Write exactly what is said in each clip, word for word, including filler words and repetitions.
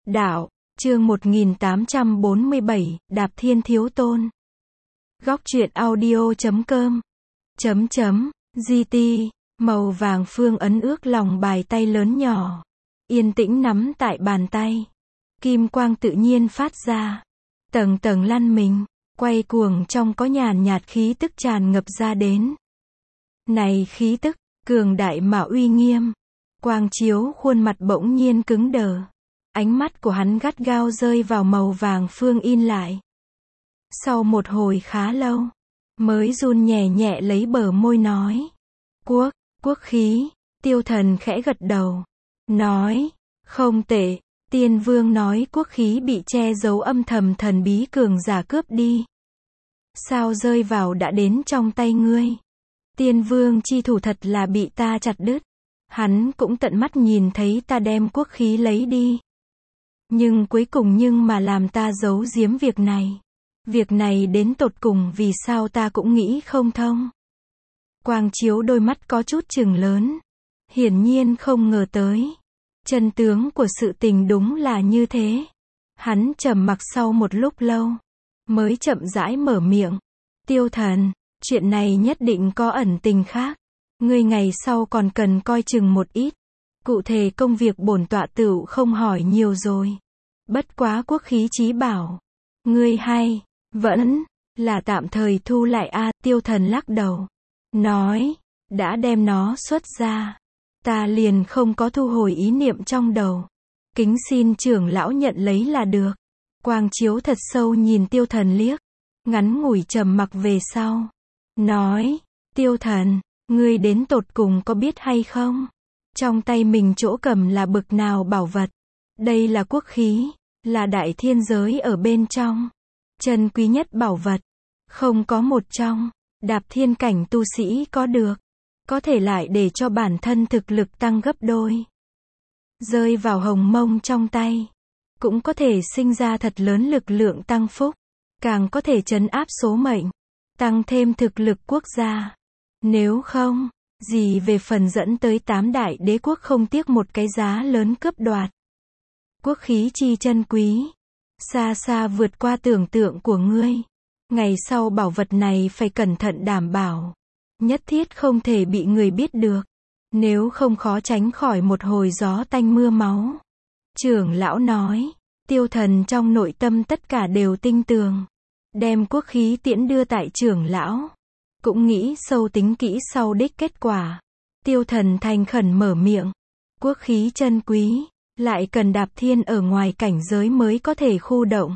Đạo, chương một nghìn tám trăm bốn mươi bảy, Đạp Thiên Thiếu Tôn. Góc truyện audio chấm com. Chấm chấm, giê tê, màu vàng phương ấn ước lòng bài tay lớn nhỏ. Yên tĩnh nắm tại bàn tay. Kim quang tự nhiên phát ra. Tầng tầng lăn mình, quay cuồng trong có nhàn nhạt khí tức tràn ngập ra đến. Này khí tức, cường đại mà uy nghiêm. Quang chiếu khuôn mặt bỗng nhiên cứng đờ. Ánh mắt của hắn gắt gao rơi vào màu vàng phương in lại. Sau một hồi khá lâu, mới run nhẹ nhẹ lấy bờ môi nói. Quốc, quốc khí, Tiêu Thần khẽ gật đầu. Nói, không tệ, Tiên Vương nói quốc khí bị che giấu âm thầm thần bí cường giả cướp đi. Sao rơi vào đã đến trong tay ngươi? Tiên Vương chi thủ thật là bị ta chặt đứt. Hắn cũng tận mắt nhìn thấy ta đem quốc khí lấy đi. Nhưng cuối cùng nhưng mà làm ta giấu giếm việc này. Việc này đến tột cùng vì sao ta cũng nghĩ không thông. Quang chiếu đôi mắt có chút chừng lớn. Hiển nhiên không ngờ tới. Chân tướng của sự tình đúng là như thế. Hắn trầm mặc sau một lúc lâu. Mới chậm rãi mở miệng. Tiêu Thần, chuyện này nhất định có ẩn tình khác. Ngươi ngày sau còn cần coi chừng một ít. Cụ thể công việc bổn tọa tựu không hỏi nhiều rồi. Bất quá quốc khí chí bảo. Ngươi hay, vẫn, là tạm thời thu lại a. Tiêu Thần lắc đầu. Nói, đã đem nó xuất ra. Ta liền không có thu hồi ý niệm trong đầu. Kính xin trưởng lão nhận lấy là được. Quang chiếu thật sâu nhìn Tiêu Thần liếc. Ngắn ngủi trầm mặc về sau. Nói, Tiêu Thần, ngươi đến tột cùng có biết hay không? Trong tay mình chỗ cầm là bực nào bảo vật? Đây là quốc khí, là đại thiên giới ở bên trong. Chân quý nhất bảo vật. Không có một trong, đạp thiên cảnh tu sĩ có được. Có thể lại để cho bản thân thực lực tăng gấp đôi. Rơi vào hồng mông trong tay. Cũng có thể sinh ra thật lớn lực lượng tăng phúc. Càng có thể trấn áp số mệnh. Tăng thêm thực lực quốc gia. Nếu không, gì về phần dẫn tới tám đại đế quốc không tiếc một cái giá lớn cướp đoạt. Quốc khí chi chân quý. Xa xa vượt qua tưởng tượng của ngươi. Ngày sau bảo vật này phải cẩn thận đảm bảo. Nhất thiết không thể bị người biết được. Nếu không khó tránh khỏi một hồi gió tanh mưa máu. Trưởng lão nói. Tiêu Thần trong nội tâm tất cả đều tinh tường. Đem quốc khí tiễn đưa tại trưởng lão. Cũng nghĩ sâu tính kỹ sau đích kết quả. Tiêu Thần thành khẩn mở miệng. Quốc khí chân quý. Lại cần đạp thiên ở ngoài cảnh giới mới có thể khu động.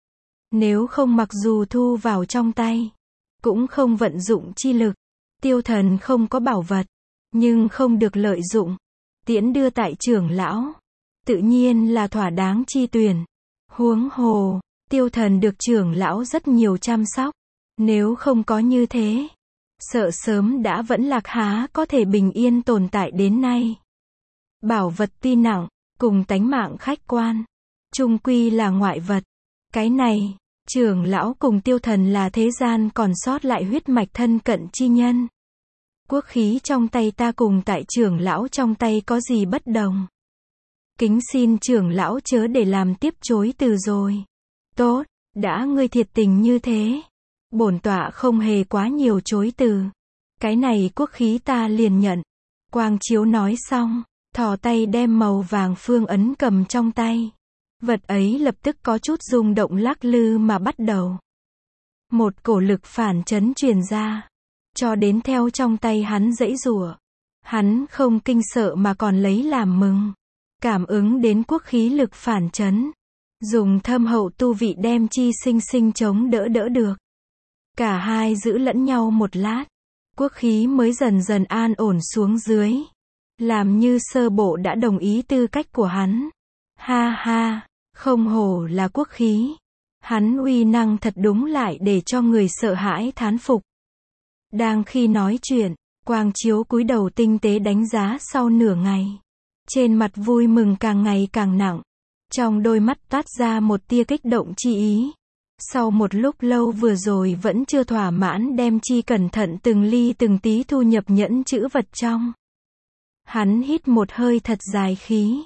Nếu không mặc dù thu vào trong tay. Cũng không vận dụng chi lực. Tiêu Thần không có bảo vật. Nhưng không được lợi dụng. Tiễn đưa tại trưởng lão. Tự nhiên là thỏa đáng chi tuyển. Huống hồ. Tiêu Thần được trưởng lão rất nhiều chăm sóc. Nếu không có như thế. Sợ sớm đã vẫn lạc há có thể bình yên tồn tại đến nay. Bảo vật tuy nặng. Cùng tánh mạng khách quan. Chung quy là ngoại vật. Cái này. Trưởng lão cùng Tiêu Thần là thế gian còn sót lại huyết mạch thân cận chi nhân. Quốc khí trong tay ta cùng tại trưởng lão trong tay có gì bất đồng. Kính xin trưởng lão chớ để làm tiếp chối từ rồi. Tốt, đã ngươi thiệt tình như thế. Bổn tọa không hề quá nhiều chối từ. Cái này quốc khí ta liền nhận. Quang chiếu nói xong, thò tay đem màu vàng phương ấn cầm trong tay. Vật ấy lập tức có chút rung động lắc lư mà bắt đầu. Một cổ lực phản chấn truyền ra. Cho đến theo trong tay hắn giãy giụa. Hắn không kinh sợ mà còn lấy làm mừng. Cảm ứng đến quốc khí lực phản chấn. Dùng thâm hậu tu vị đem chi sinh sinh chống đỡ đỡ được. Cả hai giữ lẫn nhau một lát. Quốc khí mới dần dần an ổn xuống dưới. Làm như sơ bộ đã đồng ý tư cách của hắn. Ha ha, không hổ là quốc khí. Hắn uy năng thật đúng lại để cho người sợ hãi thán phục. Đang khi nói chuyện, Quang chiếu cúi đầu tinh tế đánh giá sau nửa ngày. Trên mặt vui mừng càng ngày càng nặng. Trong đôi mắt toát ra một tia kích động chi ý. Sau một lúc lâu vừa rồi vẫn chưa thỏa mãn đem chi cẩn thận từng ly từng tí thu nhập nhẫn chữ vật trong. Hắn hít một hơi thật dài khí.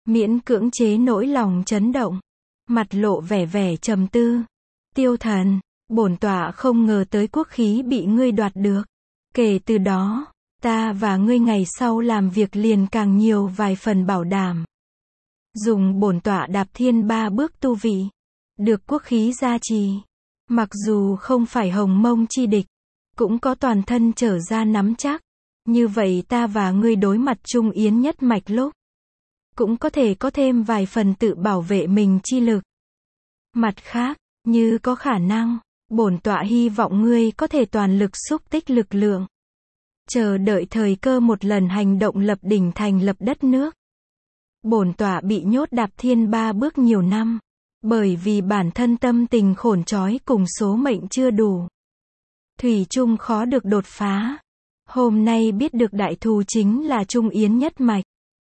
miễn cưỡng chế nỗi lòng chấn động, mặt lộ vẻ vẻ trầm tư. Tiêu Thần, bổn tọa không ngờ tới quốc khí bị ngươi đoạt được. Kể từ đó, ta và ngươi ngày sau làm việc liền càng nhiều vài phần bảo đảm. Dùng bổn tọa đạp thiên ba bước tu vị, được quốc khí gia trì, mặc dù không phải hồng mông chi địch, cũng có toàn thân trở ra nắm chắc. Như vậy ta và ngươi đối mặt trung yến nhất mạch lúc, cũng có thể có thêm vài phần tự bảo vệ mình chi lực. Mặt khác, như có khả năng, bổn tọa hy vọng ngươi có thể toàn lực xúc tích lực lượng, chờ đợi thời cơ một lần hành động lập đỉnh thành lập đất nước. Bổn tọa bị nhốt đạp thiên ba bước nhiều năm, bởi vì bản thân tâm tình khổn trói cùng số mệnh chưa đủ, thủy chung khó được đột phá. Hôm nay biết được đại thù chính là trung yến nhất mạch,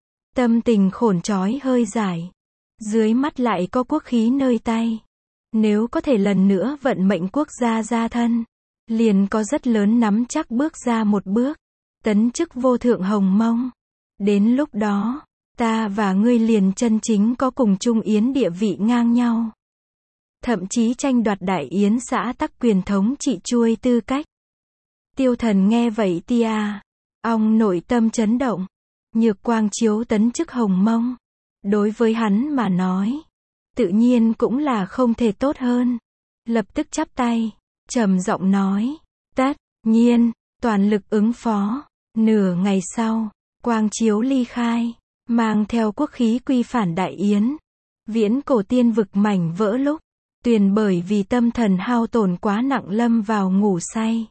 tâm tình khổn trói hơi giải, dưới mắt lại có quốc khí nơi tay. Nếu có thể lần nữa vận mệnh quốc gia gia thân, liền có rất lớn nắm chắc bước ra một bước, tấn chức vô thượng hồng mông. Đến lúc đó, ta và ngươi liền chân chính có cùng trung yến địa vị ngang nhau. Thậm chí tranh đoạt đại yến xã tắc quyền thống trị chuôi tư cách. Tiêu Thần nghe vậy tia, ong nội tâm chấn động. Nhược Quang Chiếu tấn chức hồng mông, đối với hắn mà nói, tự nhiên cũng là không thể tốt hơn. Lập tức chắp tay, trầm giọng nói, tất nhiên, toàn lực ứng phó. Nửa ngày sau, Quang Chiếu ly khai, mang theo quốc khí quy phản đại yến. Viễn cổ tiên vực mảnh vỡ lúc, Tuyền bởi vì tâm thần hao tổn quá nặng lâm vào ngủ say.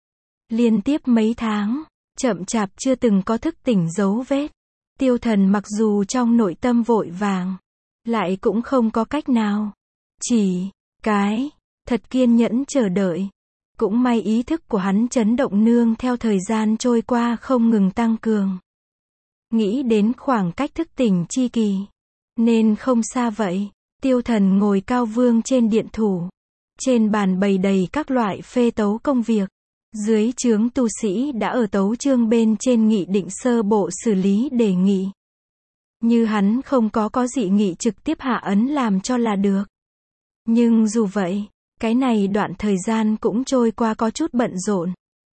Liên tiếp mấy tháng, chậm chạp chưa từng có thức tỉnh dấu vết. Tiêu Thần mặc dù trong nội tâm vội vàng, lại cũng không có cách nào. Chỉ cái, thật kiên nhẫn chờ đợi. Cũng may ý thức của hắn chấn động nương theo thời gian trôi qua không ngừng tăng cường. Nghĩ đến khoảng cách thức tỉnh chi kỳ, nên không xa vậy. Tiêu Thần ngồi cao vương trên điện thủ, trên bàn bày đầy các loại phê tấu công việc. Dưới trướng tu sĩ đã ở tấu chương bên trên nghị định sơ bộ xử lý đề nghị. Như hắn không có có dị nghị trực tiếp hạ ấn làm cho là được. Nhưng dù vậy, cái này đoạn thời gian cũng trôi qua có chút bận rộn.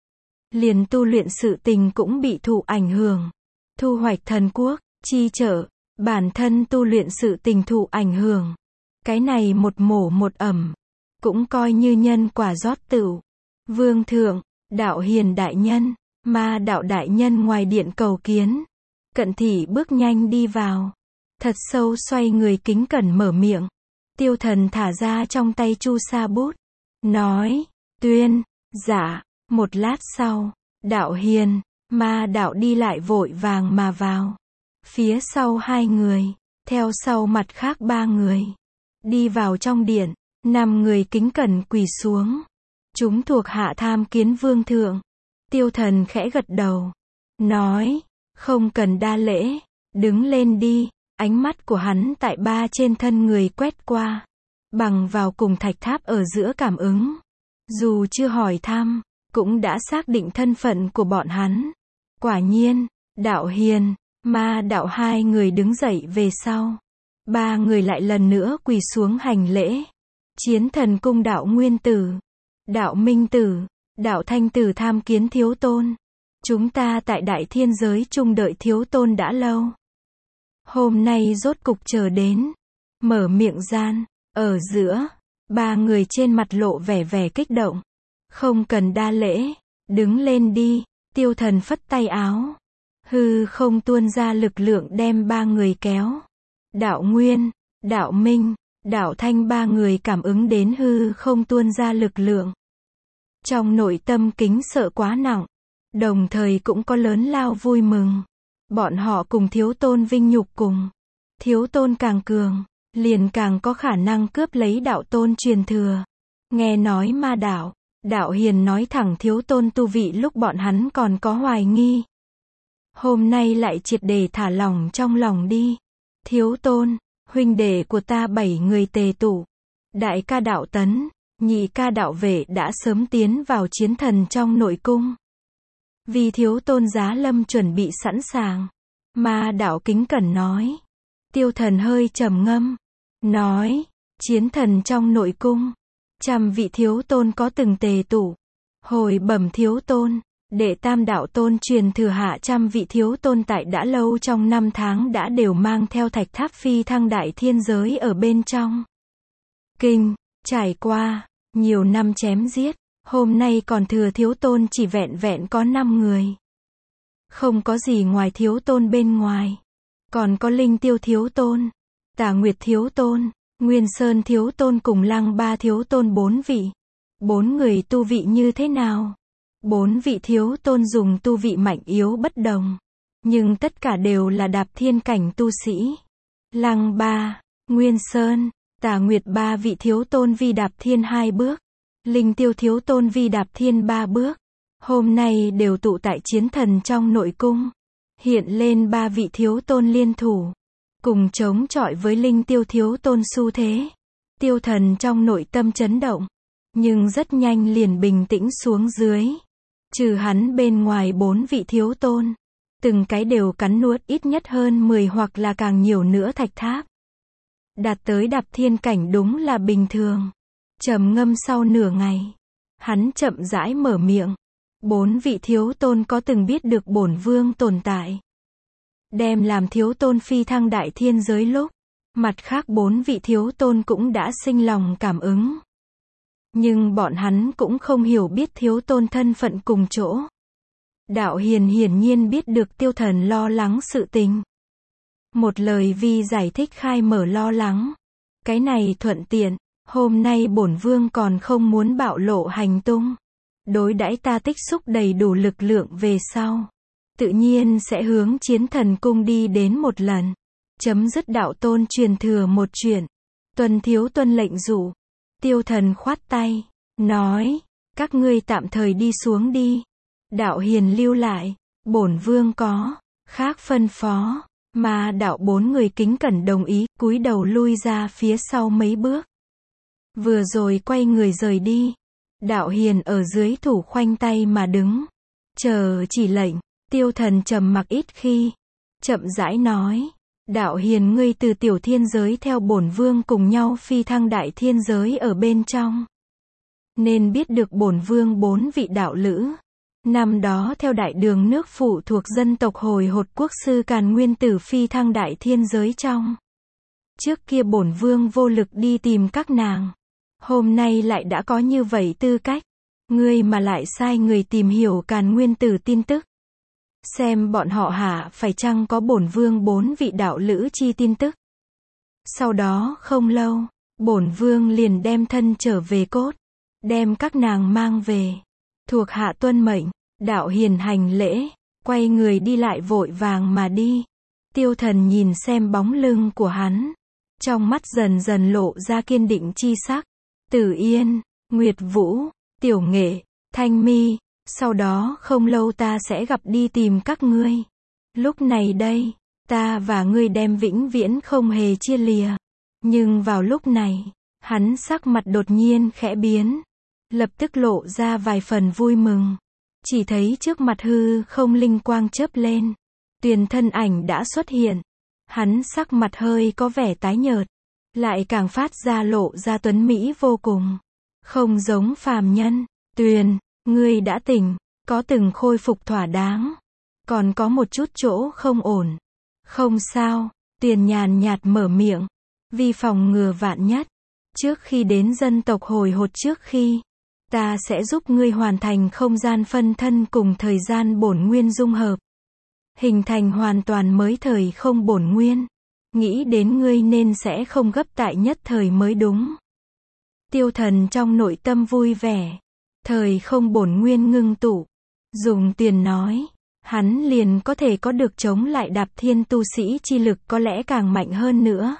Liền tu luyện sự tình cũng bị thụ ảnh hưởng. Thu hoạch thần quốc, chi trợ, bản thân tu luyện sự tình thụ ảnh hưởng. Cái này một mổ một ẩm, cũng coi như nhân quả rót tửu. Vương thượng, đạo hiền đại nhân, ma đạo đại nhân ngoài điện cầu kiến. Cận thị bước nhanh đi vào, thật sâu xoay người kính cẩn mở miệng. Tiêu Thần thả ra trong tay chu sa bút, nói, tuyên, dạ. Một lát sau, đạo hiền, ma đạo đi lại vội vàng mà vào. Phía sau hai người, theo sau mặt khác ba người. Đi vào trong điện, năm người kính cẩn quỳ xuống. Chúng thuộc hạ tham kiến vương thượng. Tiêu Thần khẽ gật đầu, nói, không cần đa lễ, đứng lên đi. Ánh mắt của hắn tại ba trên thân người quét qua, bằng vào cùng thạch tháp ở giữa cảm ứng. Dù chưa hỏi thăm, cũng đã xác định thân phận của bọn hắn. Quả nhiên, đạo hiền, ma đạo hai người đứng dậy về sau. Ba người lại lần nữa quỳ xuống hành lễ. Chiến Thần cung đạo Nguyên Tử, đạo Minh Tử, đạo Thanh Tử tham kiến thiếu tôn. Chúng ta tại đại thiên giới chung đợi thiếu tôn đã lâu. Hôm nay rốt cục chờ đến. Mở miệng gian, ở giữa, ba người trên mặt lộ vẻ vẻ kích động. Không cần đa lễ, đứng lên đi. Tiêu Thần phất tay áo, hư không tuôn ra lực lượng đem ba người kéo. Đạo Nguyên, đạo Minh, đạo Thanh ba người cảm ứng đến hư không tuôn ra lực lượng. Trong nội tâm kính sợ quá nặng, đồng thời cũng có lớn lao vui mừng. Bọn họ cùng thiếu tôn vinh nhục cùng. Thiếu tôn càng cường, liền càng có khả năng cướp lấy đạo tôn truyền thừa. Nghe nói ma đạo, đạo hiền nói thẳng thiếu tôn tu vị lúc bọn hắn còn có hoài nghi. Hôm nay lại triệt để thả lỏng trong lòng đi. Thiếu tôn, huynh đệ của ta bảy người tề tụ. Đại ca đạo tấn, nhị ca đạo vệ đã sớm tiến vào chiến thần trong nội cung. Vì thiếu tôn giá lâm chuẩn bị sẵn sàng. Ma đạo kính cẩn nói. Tiêu Thần hơi trầm ngâm, nói, chiến thần trong nội cung, trăm vị thiếu tôn có từng tề tụ, hồi bẩm thiếu tôn, đệ tam đạo tôn truyền thừa hạ trăm vị thiếu tôn tại đã lâu trong năm tháng đã đều mang theo thạch tháp phi thăng đại thiên giới ở bên trong. Kinh, trải qua, nhiều năm chém giết, hôm nay còn thừa thiếu tôn chỉ vẹn vẹn có năm người. Không có gì ngoài thiếu tôn bên ngoài. Còn có Linh Tiêu thiếu tôn, Tà Nguyệt thiếu tôn, Nguyên Sơn thiếu tôn cùng Lăng Ba thiếu tôn bốn vị. Bốn người tu vị như thế nào? Bốn vị thiếu tôn dùng tu vị mạnh yếu bất đồng. Nhưng tất cả đều là đạp thiên cảnh tu sĩ. Lăng Ba, Nguyên Sơn, Tà Nguyệt ba vị thiếu tôn vi đạp thiên hai bước. Linh Tiêu thiếu tôn vi đạp thiên ba bước. Hôm nay đều tụ tại chiến thần trong nội cung. Hiện lên ba vị thiếu tôn liên thủ. Cùng chống chọi với Linh Tiêu thiếu tôn xu thế. Tiêu Thần trong nội tâm chấn động. Nhưng rất nhanh liền bình tĩnh xuống dưới. Trừ hắn bên ngoài bốn vị thiếu tôn. Từng cái đều cắn nuốt ít nhất hơn mười hoặc là càng nhiều nữa thạch tháp. Đạt tới đạp thiên cảnh đúng là bình thường. Trầm ngâm sau nửa ngày. Hắn chậm rãi mở miệng. Bốn vị thiếu tôn có từng biết được bổn vương tồn tại. Đem làm thiếu tôn phi thăng đại thiên giới lúc. Mặt khác bốn vị thiếu tôn cũng đã sinh lòng cảm ứng. Nhưng bọn hắn cũng không hiểu biết thiếu tôn thân phận cùng chỗ. Đạo Hiền hiển nhiên biết được Tiêu Thần lo lắng sự tình. Một lời vi giải thích khai mở lo lắng. Cái này thuận tiện, hôm nay bổn vương còn không muốn bạo lộ hành tung. Đối đãi ta tích xúc đầy đủ lực lượng về sau. Tự nhiên sẽ hướng chiến thần cung đi đến một lần. Chấm dứt đạo tôn truyền thừa một chuyện. Tuân thiếu tuân lệnh dụ. Tiêu Thần khoát tay. Nói. Các ngươi tạm thời đi xuống đi. Đạo Hiền lưu lại. Bổn vương có. Khác phân phó. Mà đạo bốn người kính cẩn đồng ý. Cúi đầu lui ra phía sau mấy bước. Vừa rồi quay người rời đi. Đạo Hiền ở dưới thủ khoanh tay mà đứng. Chờ chỉ lệnh. Tiêu Thần trầm mặc ít khi. Chậm rãi nói. Đạo Hiền ngươi từ tiểu thiên giới theo bổn vương cùng nhau phi thăng đại thiên giới ở bên trong. Nên biết được bổn vương bốn vị đạo lữ. Năm đó theo đại đường nước phụ thuộc dân tộc hồi hột quốc sư Càn Nguyên Tử phi thăng đại thiên giới trong. Trước kia bổn vương vô lực đi tìm các nàng. Hôm nay lại đã có như vậy tư cách. Ngươi mà lại sai người tìm hiểu Càn Nguyên Tử tin tức. Xem bọn họ hả phải chăng có bổn vương bốn vị đạo lữ chi tin tức. Sau đó không lâu, bổn vương liền đem thân trở về cốt. Đem các nàng mang về. Thuộc hạ tuân mệnh, đạo Hiền hành lễ. Quay người đi lại vội vàng mà đi. Tiêu Thần nhìn xem bóng lưng của hắn. Trong mắt dần dần lộ ra kiên định chi sắc. Tử Yên, Nguyệt Vũ, Tiểu Nghệ, Thanh Mi, sau đó không lâu ta sẽ gặp đi tìm các ngươi. Lúc này đây, ta và ngươi đem vĩnh viễn không hề chia lìa. Nhưng vào lúc này, hắn sắc mặt đột nhiên khẽ biến. Lập tức lộ ra vài phần vui mừng. Chỉ thấy trước mặt hư không linh quang chớp lên. Tuyền thân ảnh đã xuất hiện. Hắn sắc mặt hơi có vẻ tái nhợt. Lại càng phát ra lộ ra tuấn mỹ vô cùng. Không giống phàm nhân. Tuyền, ngươi đã tỉnh, có từng khôi phục thỏa đáng. Còn có một chút chỗ không ổn. Không sao, Tuyền nhàn nhạt mở miệng. Vì phòng ngừa vạn nhất. Trước khi đến dân tộc hồi hột trước khi. Ta sẽ giúp ngươi hoàn thành không gian phân thân cùng thời gian bổn nguyên dung hợp. Hình thành hoàn toàn mới thời không bổn nguyên. Nghĩ đến ngươi nên sẽ không gấp tại nhất thời mới đúng. Tiêu Thần trong nội tâm vui vẻ. Thời không bổn nguyên ngưng tụ. Dùng tiền nói. Hắn liền có thể có được chống lại đạp thiên tu sĩ chi lực có lẽ càng mạnh hơn nữa.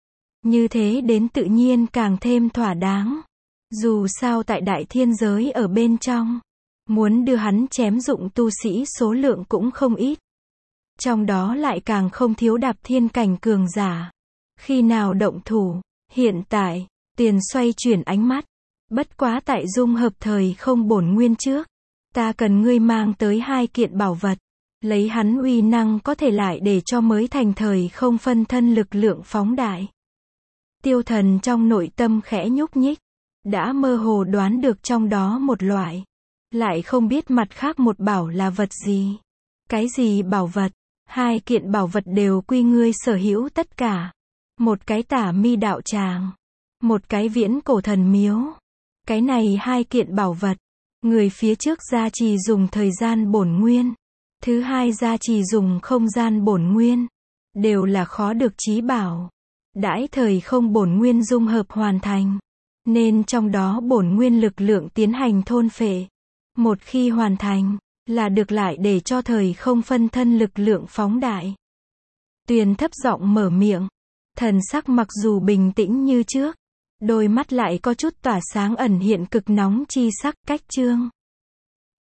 Như thế đến tự nhiên càng thêm thỏa đáng. Dù sao tại đại thiên giới ở bên trong. Muốn đưa hắn chém dụng tu sĩ số lượng cũng không ít. Trong đó lại càng không thiếu đạp thiên cảnh cường giả. Khi nào động thủ, hiện tại, Tiền xoay chuyển ánh mắt. Bất quá tại dung hợp thời không bổn nguyên trước. Ta cần ngươi mang tới hai kiện bảo vật. Lấy hắn uy năng có thể lại để cho mới thành thời không phân thân lực lượng phóng đại. Tiêu Thần trong nội tâm khẽ nhúc nhích, đã mơ hồ đoán được trong đó một loại, lại không biết mặt khác một bảo là vật gì. Cái gì bảo vật? Hai kiện bảo vật đều quy ngươi sở hữu tất cả. Một cái Tả Mi đạo tràng, một cái Viễn Cổ thần miếu. Cái này hai kiện bảo vật, người phía trước gia trì dùng thời gian bổn nguyên, thứ hai gia trì dùng không gian bổn nguyên, đều là khó được chí bảo. Đãi thời không bổn nguyên dung hợp hoàn thành, nên trong đó bổn nguyên lực lượng tiến hành thôn phệ. Một khi hoàn thành, là được lại để cho thời không phân thân lực lượng phóng đại. Tuyền thấp giọng mở miệng, thần sắc mặc dù bình tĩnh như trước, đôi mắt lại có chút tỏa sáng ẩn hiện cực nóng chi sắc. Cách chương